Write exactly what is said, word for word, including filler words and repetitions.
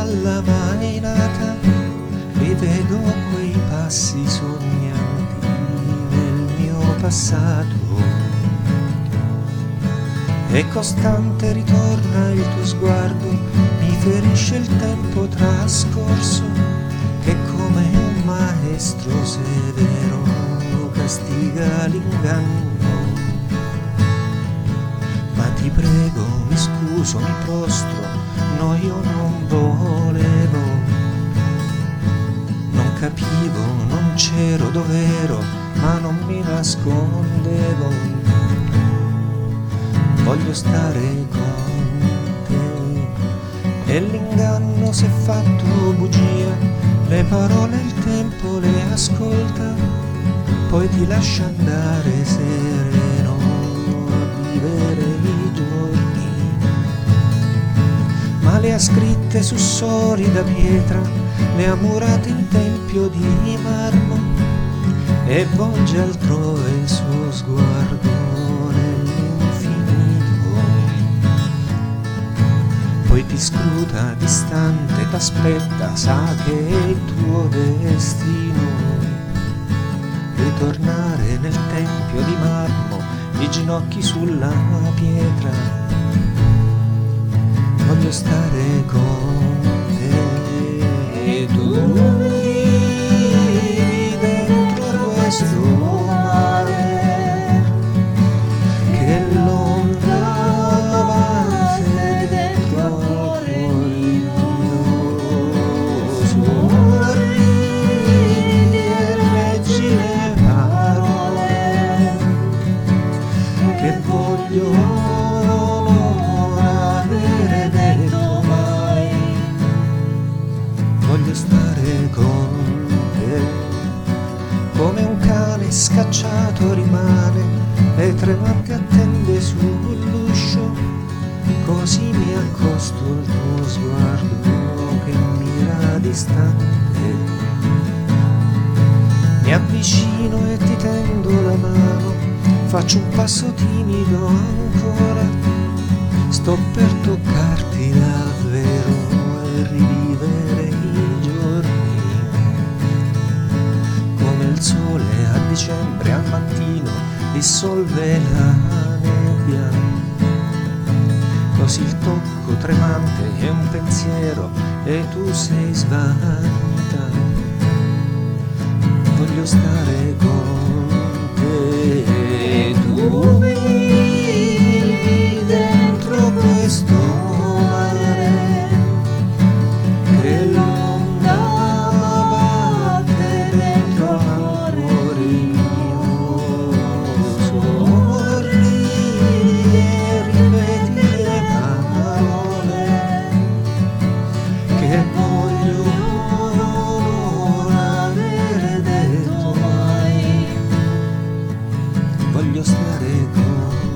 alla mainata, rivedo quei passi sognanti nel mio passato, e costante ritorna il tuo sguardo, mi ferisce il tempo trascorso, che come un maestro severo castiga l'inganno. Ma ti prego, mi scuso, mi prostro, no, io non volevo, non capivo, non c'ero dov'ero, ma non mi nascondevo. Voglio stare con te e l'inganno si è fatto bugia, le parole il tempo le ascolta, poi ti lascia andare sereno a vivere i giorni, ma le ha scritte su soli da pietra, le ha murate in tempio di marmo, e volge altrove il suo sguardo nell'infinito, poi ti scruta distante, t'aspetta, sa che è il tuo destino, ritornare nel tempio di marmo, i ginocchi sulla pietra. Voglio stare con te e tu vivi dentro questo mare, che l'onda batte dentro al cuore mio. Sorridi e leggi le parole che voglio stare con te, come un cane scacciato rimane e tremante attende sull'uscio, così mi accosto al tuo sguardo che mira distante, mi avvicino e ti tendo la mano, faccio un passo timido ancora, sto per toccarti davvero e rivivere i giorni, come il sole a dicembre al mattino dissolve la nebbia, così il tocco tremante è un pensiero e tu sei svanita. Voglio stare con te e tu vivi dentro questo mare, che l'onda batte dentro al cuore mio. Sorridi e ripeti le parole che voglio non avere detto mai. Voglio stare con